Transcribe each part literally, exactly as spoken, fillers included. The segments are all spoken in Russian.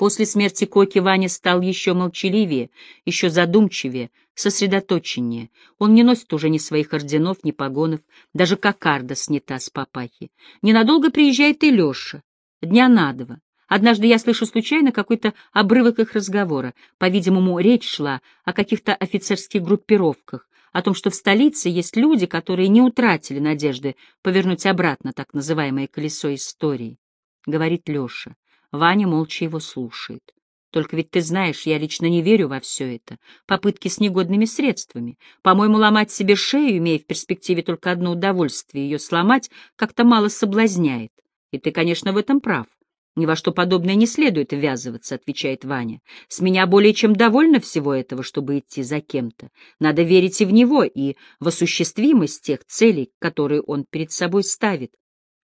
После смерти Коки Ваня стал еще молчаливее, еще задумчивее, сосредоточеннее. Он не носит уже ни своих орденов, ни погонов, даже кокарда снята с папахи. Ненадолго приезжает и Леша, дня на два. Однажды я слышу случайно какой-то обрывок их разговора. По-видимому, речь шла о каких-то офицерских группировках, о том, что в столице есть люди, которые не утратили надежды повернуть обратно так называемое колесо истории. Говорит Леша. Ваня молча его слушает. Только ведь ты знаешь, я лично не верю во все это. Попытки с негодными средствами. По-моему, ломать себе шею, имея в перспективе только одно удовольствие, ее сломать, как-то мало соблазняет. И ты, конечно, в этом прав. Ни во что подобное не следует ввязываться, отвечает Ваня. С меня более чем довольно всего этого, чтобы идти за кем-то. Надо верить и в него, и в осуществимость тех целей, которые он перед собой ставит.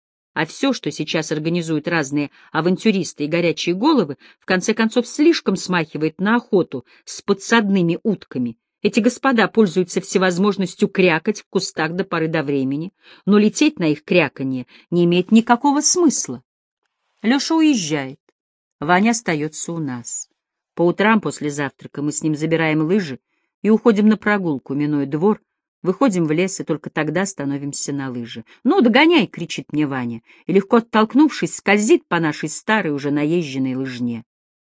А все, что сейчас организуют разные авантюристы и горячие головы, в конце концов слишком смахивает на охоту с подсадными утками. Эти господа пользуются всевозможностью крякать в кустах до поры до времени, но лететь на их кряканье не имеет никакого смысла. Леша уезжает, Ваня остается у нас. По утрам после завтрака мы с ним забираем лыжи и уходим на прогулку, минуя двор, выходим в лес и только тогда становимся на лыжи. «Ну, догоняй!» — кричит мне Ваня, и, легко оттолкнувшись, скользит по нашей старой, уже наезженной лыжне.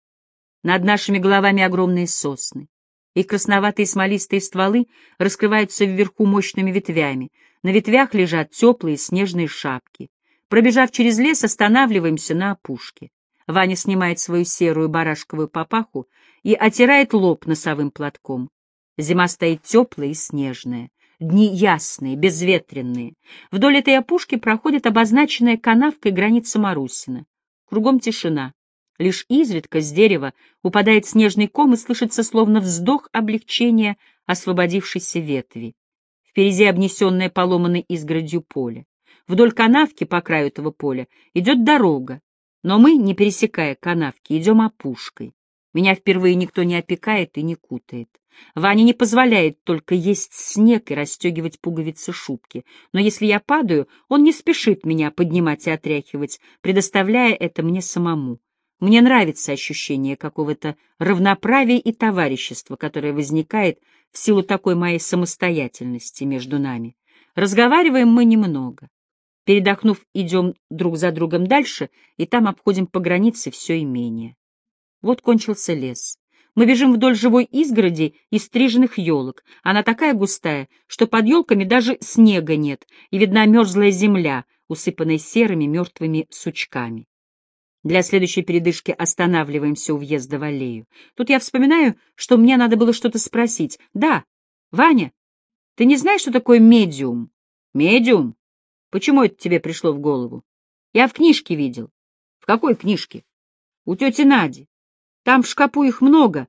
Над нашими головами огромные сосны. Их красноватые смолистые стволы раскрываются вверху мощными ветвями. На ветвях лежат теплые снежные шапки. Пробежав через лес, останавливаемся на опушке. Ваня снимает свою серую барашковую папаху и отирает лоб носовым платком. Зима стоит теплая и снежная. Дни ясные, безветренные. Вдоль этой опушки проходит обозначенная канавкой граница Марусина. Кругом тишина. Лишь изредка с дерева упадает снежный ком и слышится словно вздох облегчения освободившейся ветви. Впереди обнесенное поломанной изгородью поле. Вдоль канавки по краю этого поля идет дорога, но мы, не пересекая канавки, идем опушкой. Меня впервые никто не опекает и не кутает. Ваня не позволяет только есть снег и расстегивать пуговицы шубки, но если я падаю, он не спешит меня поднимать и отряхивать, предоставляя это мне самому. Мне нравится ощущение какого-то равноправия и товарищества, которое возникает в силу такой моей самостоятельности между нами. Разговариваем мы немного. Передохнув, идем друг за другом дальше, и там обходим по границе все имение. Вот кончился лес. Мы бежим вдоль живой изгороди из стриженных елок. Она такая густая, что под елками даже снега нет, и видна мерзлая земля, усыпанная серыми мертвыми сучками. Для следующей передышки останавливаемся у въезда в аллею. Тут я вспоминаю, что мне надо было что-то спросить. «Да, Ваня, ты не знаешь, что такое медиум?» «Медиум? Почему это тебе пришло в голову?» «Я в книжке видел». «В какой книжке?» «У тети Нади. Там в шкапу их много.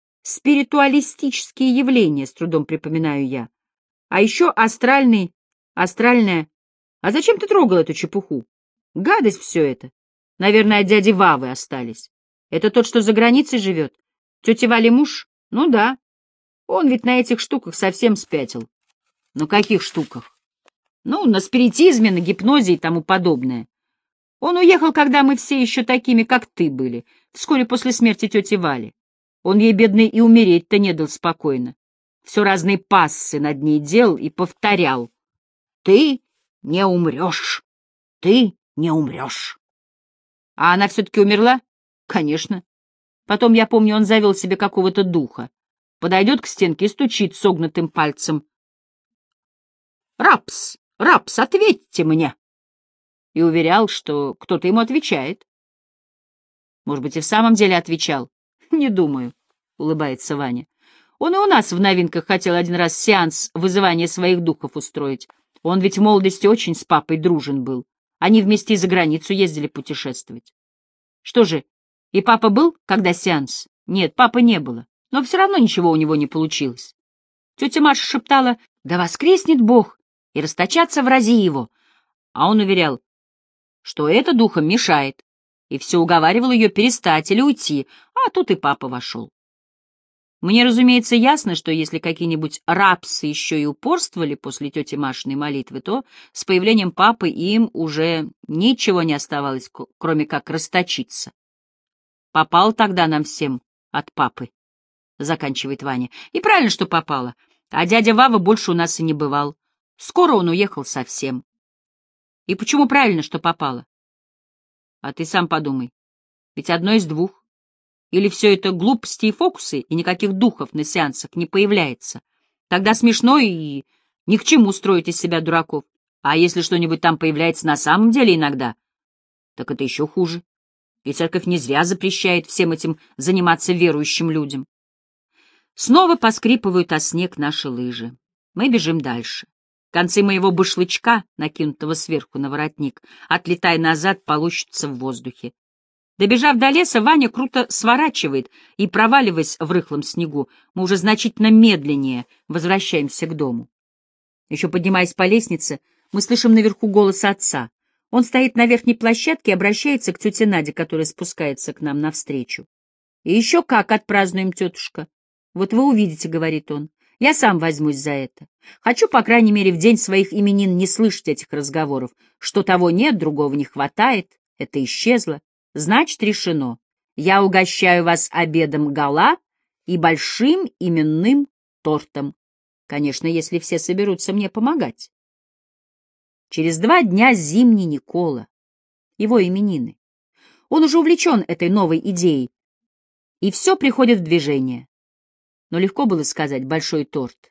Спиритуалистические явления, с трудом припоминаю я. А еще астральный, астральная. А зачем ты трогал эту чепуху? Гадость все это. Наверное, от дяди Вавы остались. Это тот, что за границей живет? Тетя Вали муж? Ну да. Он ведь на этих штуках совсем спятил». «На каких штуках?» «Ну, на спиритизме, на гипнозе и тому подобное. Он уехал, когда мы все еще такими, как ты были, вскоре после смерти тети Вали. Он ей, бедный, и умереть-то не дал спокойно. Все разные пассы над ней делал и повторял. Ты не умрешь, ты не умрешь». А она все-таки умерла? Конечно. Потом, я помню, он завел себе какого-то духа. Подойдет к стенке и стучит согнутым пальцем. «Рапс, Рапс, ответьте мне!» И уверял, что кто-то ему отвечает. Может быть, и в самом деле отвечал? Не думаю, — улыбается Ваня. Он и у нас в новинках хотел один раз сеанс вызывания своих духов устроить. Он ведь в молодости очень с папой дружен был. Они вместе и за границу ездили путешествовать. Что же, и папа был, когда сеанс? Нет, папы не было, но все равно ничего у него не получилось. Тетя Маша шептала: «Да воскреснет Бог, и расточаться врази его». А он уверял, что это духом мешает, и все уговаривал ее перестать или уйти, а тут и папа вошел. Мне, разумеется, ясно, что если какие-нибудь рапсы еще и упорствовали после тети Машиной молитвы, то с появлением папы им уже ничего не оставалось, кроме как расточиться. Попало тогда нам всем от папы, — заканчивает Ваня. И правильно, что попало. А дядя Вава больше у нас и не бывал. Скоро он уехал совсем. И почему правильно, что попало? А ты сам подумай. Ведь одно из двух. Или все это глупости и фокусы, и никаких духов на сеансах не появляется. Тогда смешно и ни к чему строить из себя дураков. А если что-нибудь там появляется на самом деле иногда, так это еще хуже. И церковь не зря запрещает всем этим заниматься верующим людям. Снова поскрипывают о снег наши лыжи. Мы бежим дальше. Концы моего башлычка, накинутого сверху на воротник, отлетая назад, полощутся в воздухе. Добежав до леса, Ваня круто сворачивает, и, проваливаясь в рыхлом снегу, мы уже значительно медленнее возвращаемся к дому. Еще поднимаясь по лестнице, мы слышим наверху голос отца. Он стоит на верхней площадке и обращается к тете Наде, которая спускается к нам навстречу. — И еще как отпразднуем, тетушка. — Вот вы увидите, — говорит он. — Я сам возьмусь за это. Хочу, по крайней мере, в день своих именин не слышать этих разговоров. Что того нет, другого не хватает. Это исчезло. Значит, решено. Я угощаю вас обедом гала и большим именным тортом. Конечно, если все соберутся мне помогать. Через два дня зимний Никола, его именины. Он уже увлечен этой новой идеей, и все приходит в движение. Но легко было сказать «большой торт».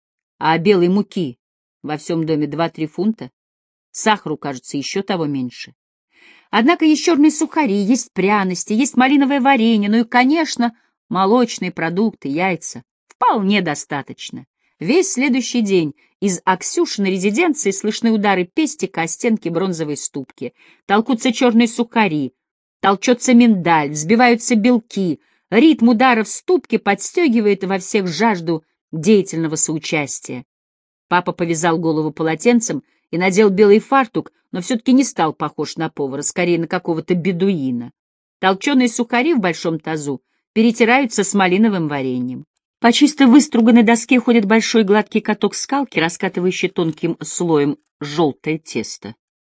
А белой муки во всем доме два-три фунта, сахару, кажется, еще того меньше. Однако есть черные сухари, есть пряности, есть малиновое варенье, ну и, конечно, молочные продукты, яйца. Вполне достаточно. Весь следующий день из Аксюшиной резиденции слышны удары пестика о стенки бронзовой ступки. Толкутся черные сухари, толчется миндаль, взбиваются белки. Ритм ударов ступки подстегивает во всех жажду деятельного соучастия. Папа повязал голову полотенцем и надел белый фартук, но все-таки не стал похож на повара, скорее на какого-то бедуина. Толченые сухари в большом тазу перетираются с малиновым вареньем. По чисто выструганной доске ходит большой гладкий каток скалки, раскатывающий тонким слоем желтое тесто.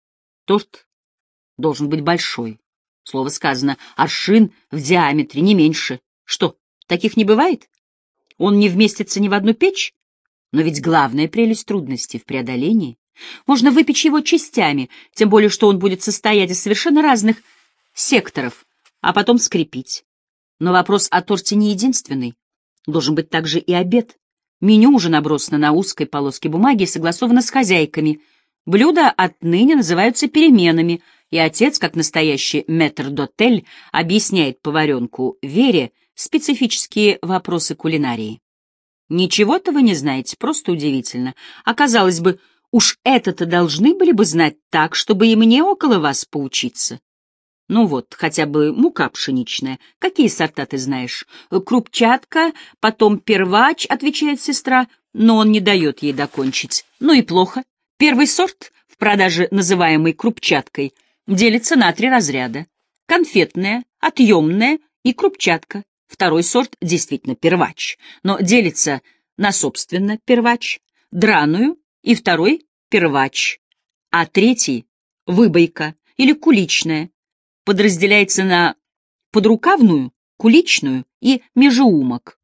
Торт должен быть большой. Слово сказано, аршин в диаметре, не меньше. Что, таких не бывает? Он не вместится ни в одну печь? Но ведь главная прелесть трудности в преодолении. Можно выпечь его частями, тем более что он будет состоять из совершенно разных секторов, а потом скрепить. Но вопрос о торте не единственный. Должен быть также и обед. Меню уже набросано на узкой полоске бумаги и согласовано с хозяйками. Блюда отныне называются переменами, и отец, как настоящий метрдотель, объясняет поваренку Вере специфические вопросы кулинарии. Ничего-то вы не знаете, просто удивительно. А казалось бы, уж это-то должны были бы знать так, чтобы и мне около вас поучиться. Ну вот, хотя бы мука пшеничная. Какие сорта ты знаешь? Крупчатка, потом первач, отвечает сестра, но он не дает ей докончить. Ну и плохо. Первый сорт, в продаже называемый крупчаткой, делится на три разряда. Конфетная, отъемная и крупчатка. Второй сорт действительно первач, но делится на, собственно, первач, драную и второй первач, а третий — выбойка или куличная, подразделяется на подрукавную, куличную и межеумок.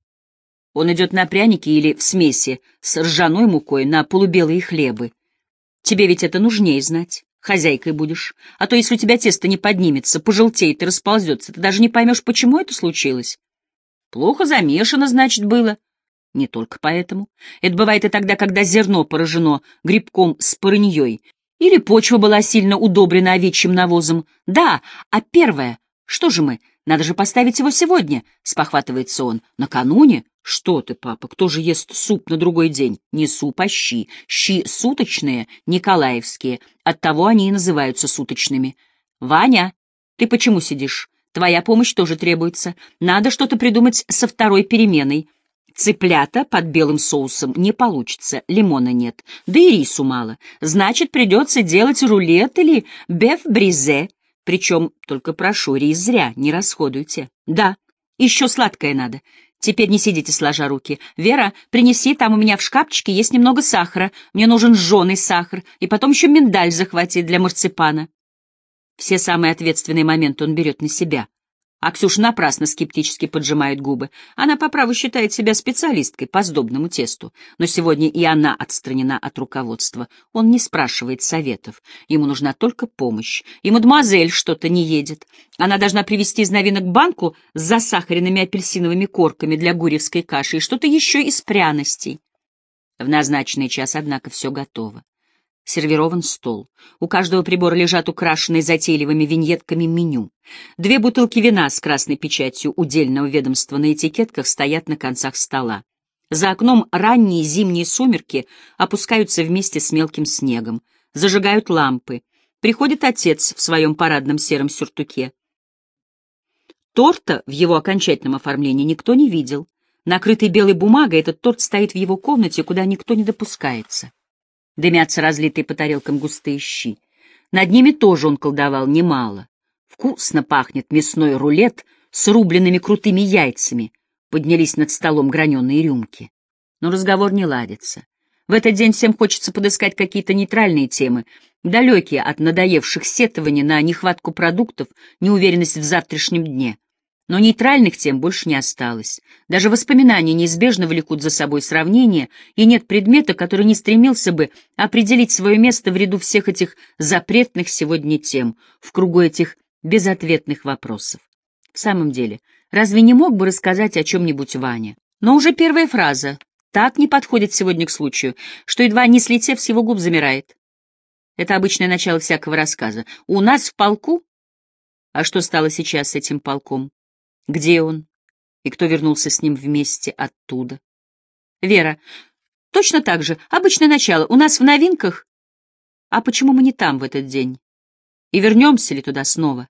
Он идет на пряники или в смеси с ржаной мукой на полубелые хлебы. Тебе ведь это нужнее знать. Хозяйкой будешь. А то, если у тебя тесто не поднимется, пожелтеет и расползется, ты даже не поймешь, почему это случилось. Плохо замешано, значит, было. Не только поэтому. Это бывает и тогда, когда зерно поражено грибком с парыньей, или почва была сильно удобрена овечьим навозом. Да, а первое, что же мы, надо же поставить его сегодня, спохватывается он. Накануне? Что ты, папа, кто же ест суп на другой день? Не суп, а щи. Щи суточные, николаевские, оттого они и называются суточными. Ваня, ты почему сидишь? Твоя помощь тоже требуется. Надо что-то придумать со второй переменой. Цыплята под белым соусом не получится, лимона нет, да и рису мало. Значит, придется делать рулет или беф-бризе. Причем, только прошу, рис зря, не расходуйте. Да, еще сладкое надо. Теперь не сидите сложа руки. Вера, принеси, там у меня в шкафчике есть немного сахара. Мне нужен жженый сахар. И потом еще миндаль захвати для марципана. Все самые ответственные моменты он берет на себя. А Ксюша напрасно скептически поджимает губы. Она по праву считает себя специалисткой по сдобному тесту. Но сегодня и она отстранена от руководства. Он не спрашивает советов. Ему нужна только помощь. И мадемуазель что-то не едет. Она должна привезти из новинок банку с засахаренными апельсиновыми корками для гурьевской каши и что-то еще из пряностей. В назначенный час, однако, все готово. Сервирован стол. У каждого прибора лежат украшенные затейливыми виньетками меню. Две бутылки вина с красной печатью удельного ведомства на этикетках стоят на концах стола. За окном ранние зимние сумерки опускаются вместе с мелким снегом. Зажигают лампы. Приходит отец в своем парадном сером сюртуке. Торта в его окончательном оформлении никто не видел. Накрытый белой бумагой, этот торт стоит в его комнате, куда никто не допускается. Дымятся разлитые по тарелкам густые щи. Над ними тоже он колдовал немало. Вкусно пахнет мясной рулет с рубленными крутыми яйцами. Поднялись над столом граненые рюмки. Но разговор не ладится. В этот день всем хочется подыскать какие-то нейтральные темы, далекие от надоевших сетований на нехватку продуктов, неуверенность в завтрашнем дне. Но нейтральных тем больше не осталось. Даже воспоминания неизбежно влекут за собой сравнения, и нет предмета, который не стремился бы определить свое место в ряду всех этих запретных сегодня тем, в кругу этих безответных вопросов. В самом деле, разве не мог бы рассказать о чем-нибудь Ваня? Но уже первая фраза так не подходит сегодня к случаю, что, едва не слетев с его губ, замирает. Это обычное начало всякого рассказа. У нас в полку? А что стало сейчас с этим полком? Где он? И кто вернулся с ним вместе оттуда? Вера. Точно так же. Обычное начало. У нас в новинках. А почему мы не там в этот день? И вернемся ли туда снова?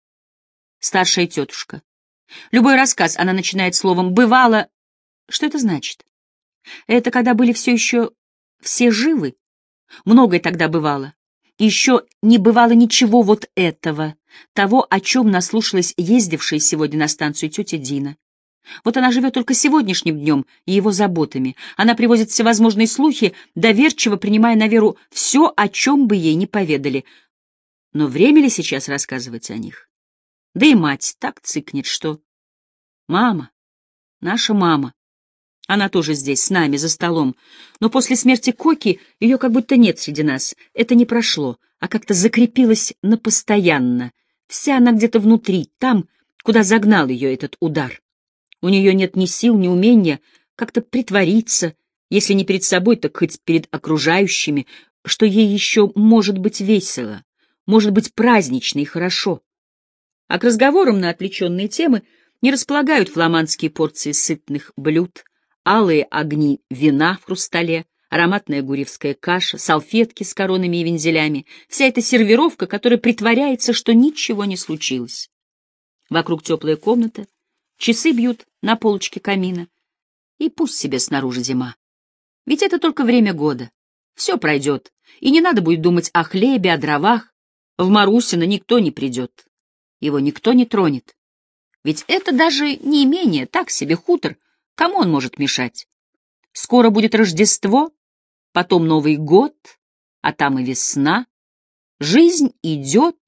Старшая тетушка. Любой рассказ она начинает словом «бывало». Что это значит? Это когда были все еще все живы? Многое тогда бывало. И еще не бывало ничего вот этого, того, о чем наслушалась ездившая сегодня на станцию тетя Дина. Вот она живет только сегодняшним днем и его заботами. Она привозит всевозможные слухи, доверчиво принимая на веру все, о чем бы ей не поведали. Но время ли сейчас рассказывать о них? Да и мать так цыкнет, что... Мама, наша мама. Она тоже здесь, с нами, за столом. Но после смерти Коки ее как будто нет среди нас. Это не прошло, а как-то закрепилось напостоянно. Вся она где-то внутри, там, куда загнал ее этот удар. У нее нет ни сил, ни умения как-то притвориться, если не перед собой, так хоть перед окружающими, что ей еще может быть весело, может быть празднично и хорошо. А к разговорам на отвлеченные темы не располагают фламандские порции сытных блюд, алые огни вина в хрустале, ароматная гурьевская каша, салфетки с коронами и вензелями, вся эта сервировка, которая притворяется, что ничего не случилось. Вокруг теплая комната, часы бьют на полочке камина, и пусть себе снаружи зима. Ведь это только время года. Все пройдет, и не надо будет думать о хлебе, о дровах. В Марусино никто не придет, его никто не тронет. Ведь это даже не имение, так себе хутор. Кому он может мешать? Скоро будет Рождество, потом Новый год, а там и весна. Жизнь идет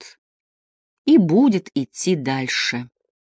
и будет идти дальше.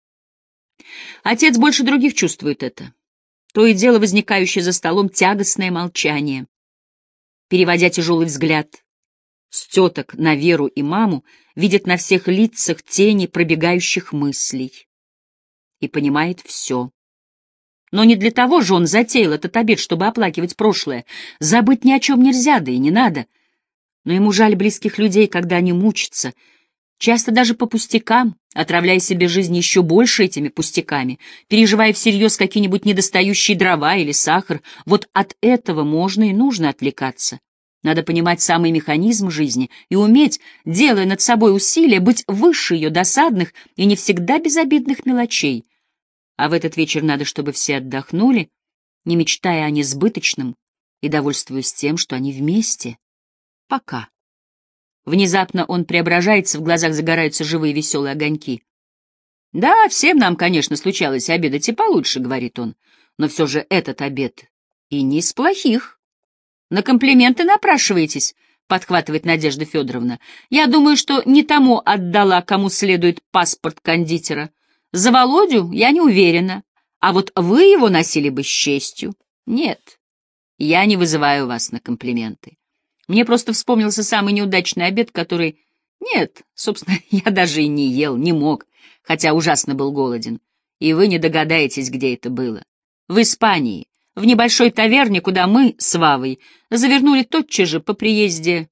Отец больше других чувствует это. То и дело возникающее за столом тягостное молчание. Переводя тяжелый взгляд с теток на Веру и маму, видит на всех лицах тени пробегающих мыслей. И понимает все. Но не для того же он затеял этот обед, чтобы оплакивать прошлое. Забыть ни о чем нельзя, да и не надо. Но ему жаль близких людей, когда они мучатся, часто даже по пустякам, отравляя себе жизнь еще больше этими пустяками, переживая всерьез какие-нибудь недостающие дрова или сахар. Вот от этого можно и нужно отвлекаться. Надо понимать самый механизм жизни и уметь, делая над собой усилия, быть выше ее досадных и не всегда безобидных мелочей. А в этот вечер надо, чтобы все отдохнули, не мечтая о несбыточном и довольствуясь тем, что они вместе. Пока. Внезапно он преображается, в глазах загораются живые веселые огоньки. «Да, всем нам, конечно, случалось обедать и получше», — говорит он, «но все же этот обед и не из плохих». «На комплименты напрашиваетесь», — подхватывает Надежда Федоровна. «Я думаю, что не тому отдала, кому следует паспорт кондитера. За Володю я не уверена, а вот вы его носили бы с честью. Нет, я не вызываю вас на комплименты. Мне просто вспомнился самый неудачный обед, который... Нет, собственно, я даже и не ел, не мог, хотя ужасно был голоден. И вы не догадаетесь, где это было. В Испании, в небольшой таверне, куда мы с Вавой завернули тотчас же по приезде.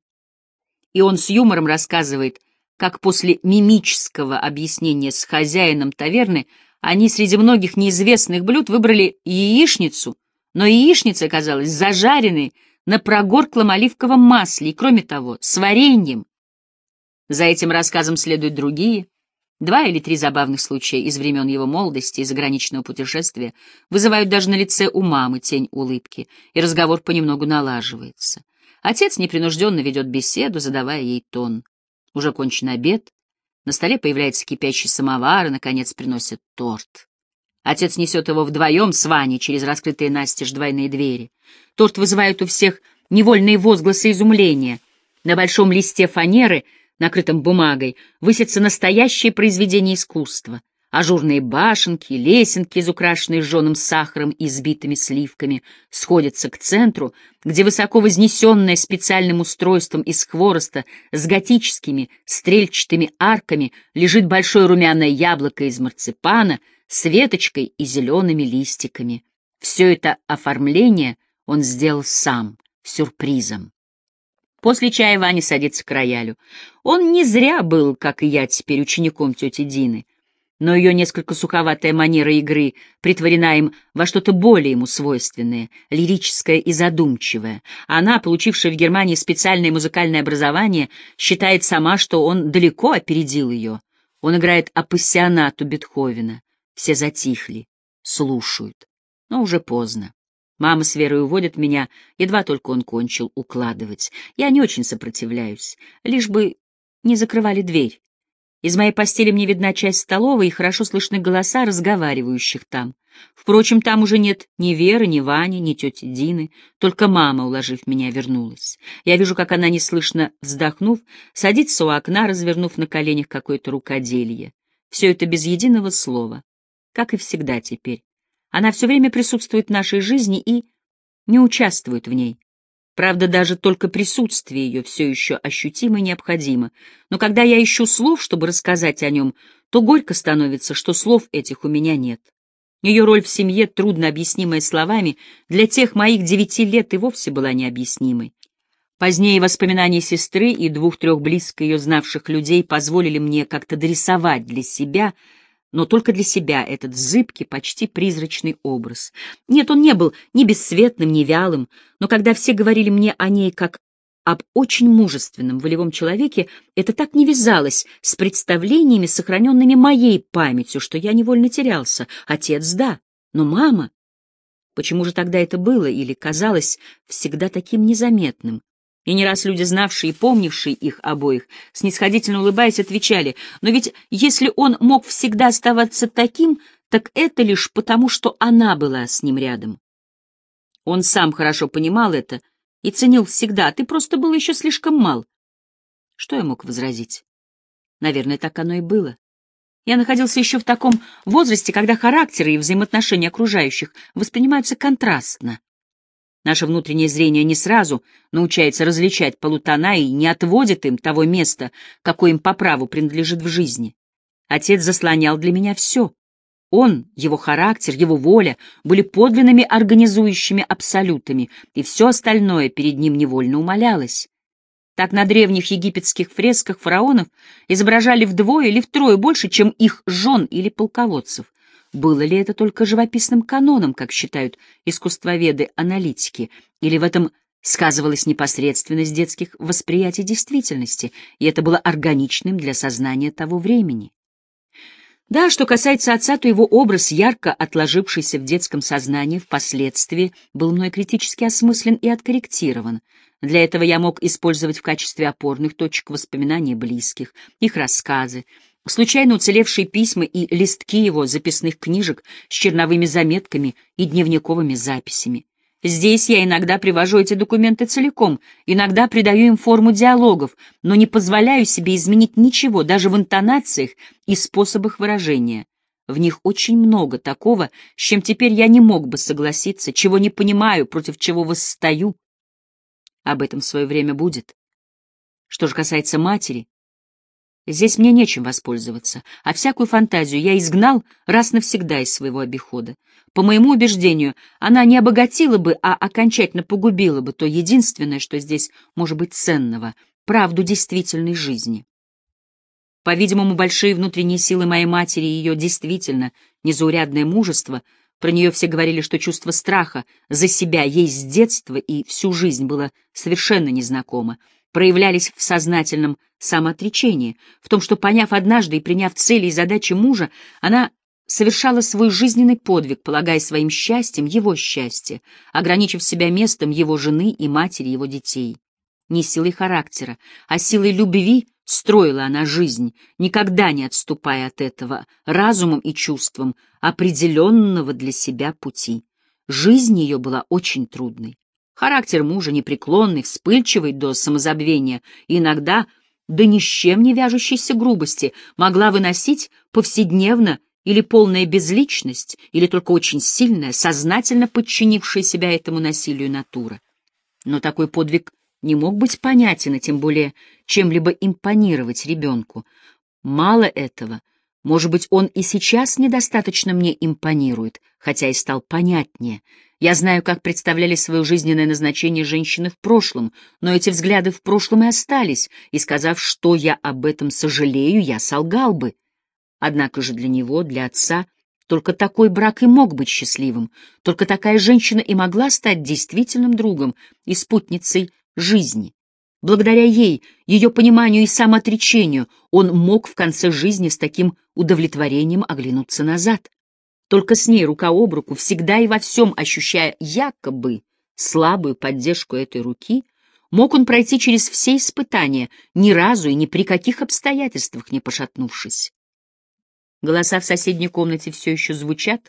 И он с юмором рассказывает, как после мимического объяснения с хозяином таверны они среди многих неизвестных блюд выбрали яичницу, но яичница оказалась зажаренной на прогорклом оливковом масле и, кроме того, с вареньем. За этим рассказом следуют другие. Два или три забавных случая из времен его молодости и заграничного путешествия вызывают даже на лице у мамы тень улыбки, и разговор понемногу налаживается. Отец непринужденно ведет беседу, задавая ей тон. Уже кончен обед, на столе появляется кипящий самовар, и, наконец, приносят торт. Отец несет его вдвоем с Ваней через раскрытые настежь двойные двери. Торт вызывает у всех невольные возгласы изумления. На большом листе фанеры, накрытом бумагой, высятся настоящие произведения искусства. Ажурные башенки, лесенки, изукрашенные жженым сахаром и сбитыми сливками, сходятся к центру, где высоко вознесенная специальным устройством из хвороста с готическими стрельчатыми арками лежит большое румяное яблоко из марципана с веточкой и зелеными листиками. Все это оформление он сделал сам, сюрпризом. После чая Ваня садится к роялю. Он не зря был, как и я теперь, учеником тети Дины, но ее несколько суховатая манера игры притворена им во что-то более ему свойственное, лирическое и задумчивое. Она, получившая в Германии специальное музыкальное образование, считает сама, что он далеко опередил ее. Он играет апассионату Бетховена. Все затихли, слушают, но уже поздно. Мама с Верой уводят меня, едва только он кончил укладывать. Я не очень сопротивляюсь, лишь бы не закрывали дверь. Из моей постели мне видна часть столовой, и хорошо слышны голоса разговаривающих там. Впрочем, там уже нет ни Веры, ни Вани, ни тети Дины, только мама, уложив меня, вернулась. Я вижу, как она, неслышно вздохнув, садится у окна, развернув на коленях какое-то рукоделье. Все это без единого слова, как и всегда теперь. Она все время присутствует в нашей жизни и не участвует в ней. Правда, даже только присутствие ее все еще ощутимо и необходимо. Но когда я ищу слов, чтобы рассказать о нем, то горько становится, что слов этих у меня нет. Ее роль в семье, трудно объяснимая словами, для тех моих девяти лет и вовсе была необъяснимой. Позднее воспоминания сестры и двух-трех близко ее знавших людей позволили мне как-то дорисовать для себя, но только для себя, этот зыбкий, почти призрачный образ. Нет, он не был ни бесцветным, ни вялым, но когда все говорили мне о ней как об очень мужественном, волевом человеке, это так не вязалось с представлениями, сохраненными моей памятью, что я невольно терялся. Отец, да, но мама... Почему же тогда это было или казалось всегда таким незаметным? И не раз люди, знавшие и помнившие их обоих, снисходительно улыбаясь, отвечали: «Но ведь если он мог всегда оставаться таким, так это лишь потому, что она была с ним рядом». Он сам хорошо понимал это и ценил всегда, а ты просто был еще слишком мал. Что я мог возразить? Наверное, так оно и было. Я находился еще в таком возрасте, когда характеры и взаимоотношения окружающих воспринимаются контрастно. Наше внутреннее зрение не сразу научается различать полутона и не отводит им того места, какое им по праву принадлежит в жизни. Отец заслонял для меня все. Он, его характер, его воля были подлинными организующими абсолютами, и все остальное перед ним невольно умалялось. Так на древних египетских фресках фараонов изображали вдвое или втрое больше, чем их жен или полководцев. Было ли это только живописным каноном, как считают искусствоведы-аналитики, или в этом сказывалась непосредственность детских восприятий действительности, и это было органичным для сознания того времени? Да, что касается отца, то его образ, ярко отложившийся в детском сознании, впоследствии был мной критически осмыслен и откорректирован. Для этого я мог использовать в качестве опорных точек воспоминания близких, их рассказы, случайно уцелевшие письма и листки его записных книжек с черновыми заметками и дневниковыми записями. Здесь я иногда привожу эти документы целиком, иногда придаю им форму диалогов, но не позволяю себе изменить ничего, даже в интонациях и способах выражения. В них очень много такого, с чем теперь я не мог бы согласиться, чего не понимаю, против чего восстаю. Об этом в свое время будет. Что же касается матери, здесь мне нечем воспользоваться, а всякую фантазию я изгнал раз навсегда из своего обихода. По моему убеждению, она не обогатила бы, а окончательно погубила бы то единственное, что здесь может быть ценного — правду действительной жизни. По-видимому, большие внутренние силы моей матери и ее действительно незаурядное мужество, про нее все говорили, что чувство страха за себя ей с детства и всю жизнь было совершенно незнакомо, проявлялись в сознательном самоотречении, в том, что, поняв однажды и приняв цели и задачи мужа, она совершала свой жизненный подвиг, полагая своим счастьем его счастье, ограничив себя местом его жены и матери его детей. Не силой характера, а силой любви строила она жизнь, никогда не отступая от этого разумом и чувством определенного для себя пути. Жизнь ее была очень трудной. Характер мужа непреклонный, вспыльчивый до самозабвения и иногда до ни с чем не вяжущейся грубости могла выносить повседневно или полная безличность, или только очень сильная, сознательно подчинившая себя этому насилию натура. Но такой подвиг не мог быть понятен, и тем более чем-либо импонировать ребенку. Мало этого, может быть, он и сейчас недостаточно мне импонирует, хотя и стал понятнее. Я знаю, как представляли свое жизненное назначение женщины в прошлом, но эти взгляды в прошлом и остались, и, сказав, что я об этом сожалею, я солгал бы. Однако же для него, для отца, только такой брак и мог быть счастливым, только такая женщина и могла стать действительным другом и спутницей жизни. Благодаря ей, ее пониманию и самоотречению, он мог в конце жизни с таким удовлетворением оглянуться назад. Только с ней, рука об руку, всегда и во всем ощущая якобы слабую поддержку этой руки, мог он пройти через все испытания, ни разу и ни при каких обстоятельствах не пошатнувшись. Голоса в соседней комнате все еще звучат.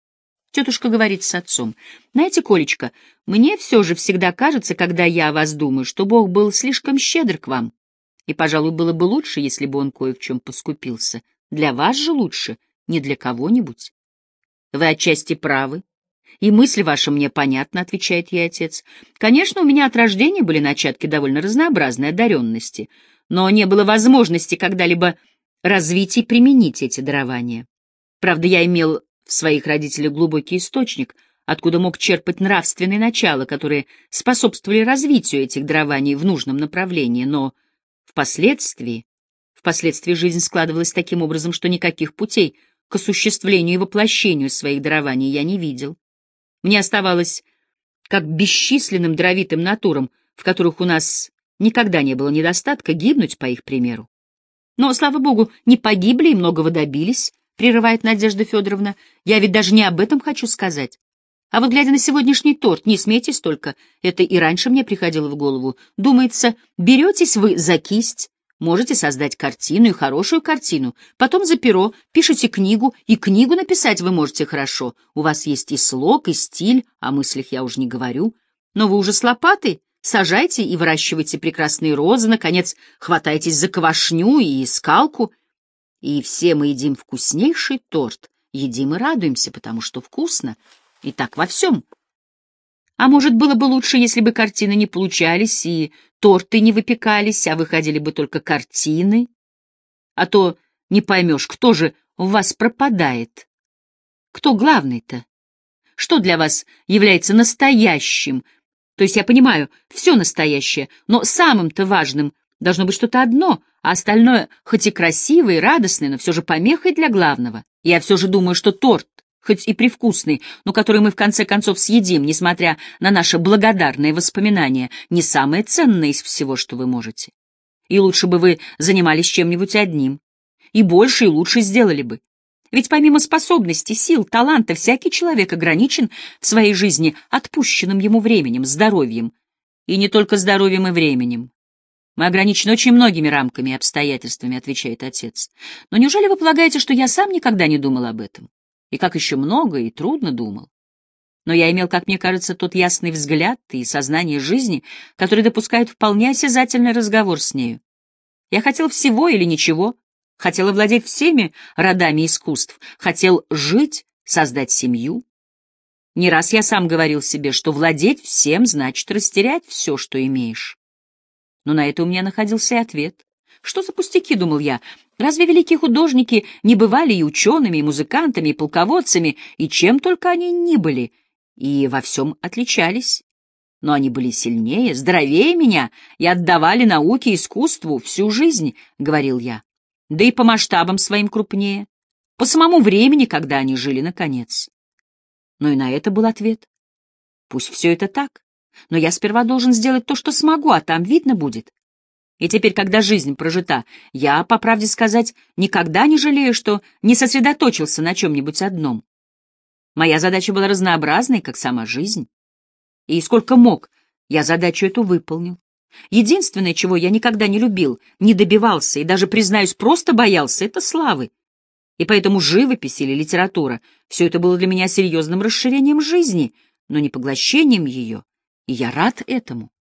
Тетушка говорит с отцом: «Знаете, Колечка, мне все же всегда кажется, когда я о вас думаю, что Бог был слишком щедр к вам, и, пожалуй, было бы лучше, если бы он кое в чем поскупился. Для вас же лучше, не для кого-нибудь». «Вы отчасти правы, и мысль ваша мне понятна», — отвечает ей отец. «Конечно, у меня от рождения были начатки довольно разнообразной одаренности, но не было возможности когда-либо развить и применить эти дарования. Правда, я имел в своих родителях глубокий источник, откуда мог черпать нравственные начала, которые способствовали развитию этих дарований в нужном направлении, но впоследствии, впоследствии жизнь складывалась таким образом, что никаких путей к осуществлению и воплощению своих дарований я не видел. Мне оставалось, как бесчисленным даровитым натурам, в которых у нас никогда не было недостатка, гибнуть по их примеру. Но, слава богу, не погибли и многого добились, прерывает Надежда Федоровна. Я ведь даже не об этом хочу сказать. А вот, глядя на сегодняшний торт, не смейтесь только, это и раньше мне приходило в голову. Думается, беретесь вы за кисть, можете создать картину, и хорошую картину, потом за перо пишете книгу, и книгу написать вы можете хорошо. У вас есть и слог, и стиль, о мыслях я уже не говорю. Но вы уже с лопатой сажайте и выращивайте прекрасные розы, наконец, хватайтесь за квашню и скалку, и все мы едим вкуснейший торт, едим и радуемся, потому что вкусно, и так во всем. А может, было бы лучше, если бы картины не получались, и торты не выпекались, а выходили бы только картины? А то не поймешь, кто же в вас пропадает. Кто главный-то? Что для вас является настоящим? То есть я понимаю, все настоящее, но самым-то важным должно быть что-то одно, а остальное, хоть и красивое и радостное, но все же помехой для главного. Я все же думаю, что торт, хоть и привкусный, но который мы в конце концов съедим, несмотря на наши благодарные воспоминания, не самое ценное из всего, что вы можете. И лучше бы вы занимались чем-нибудь одним. И больше, и лучше сделали бы. Ведь помимо способностей, сил, таланта, всякий человек ограничен в своей жизни отпущенным ему временем, здоровьем. И не только здоровьем и временем. Мы ограничены очень многими рамками и обстоятельствами, отвечает отец. Но неужели вы полагаете, что я сам никогда не думал об этом? И как еще много и трудно думал. Но я имел, как мне кажется, тот ясный взгляд и сознание жизни, который допускает вполне осязательный разговор с нею. Я хотел всего или ничего, Хотел овладеть всеми родами искусств, хотел жить, создать семью. Не раз я сам говорил себе, что владеть всем значит растерять все, что имеешь. Но на это у меня находился и ответ. Что за пустяки, думал я, разве великие художники не бывали и учеными, и музыкантами, и полководцами, и чем только они ни были, и во всем отличались? Но они были сильнее, здоровее меня и отдавали науке и искусству всю жизнь, — говорил я, да и по масштабам своим крупнее, по самому времени, когда они жили, наконец. Но и на это был ответ. Пусть все это так, но я сперва должен сделать то, что смогу, а там видно будет. И теперь, когда жизнь прожита, я, по правде сказать, никогда не жалею, что не сосредоточился на чем-нибудь одном. Моя задача была разнообразной, как сама жизнь. И сколько мог, я задачу эту выполнил. Единственное, чего я никогда не любил, не добивался и даже, признаюсь, просто боялся, — это славы. И поэтому живопись или литература — все это было для меня серьезным расширением жизни, но не поглощением ее, и я рад этому.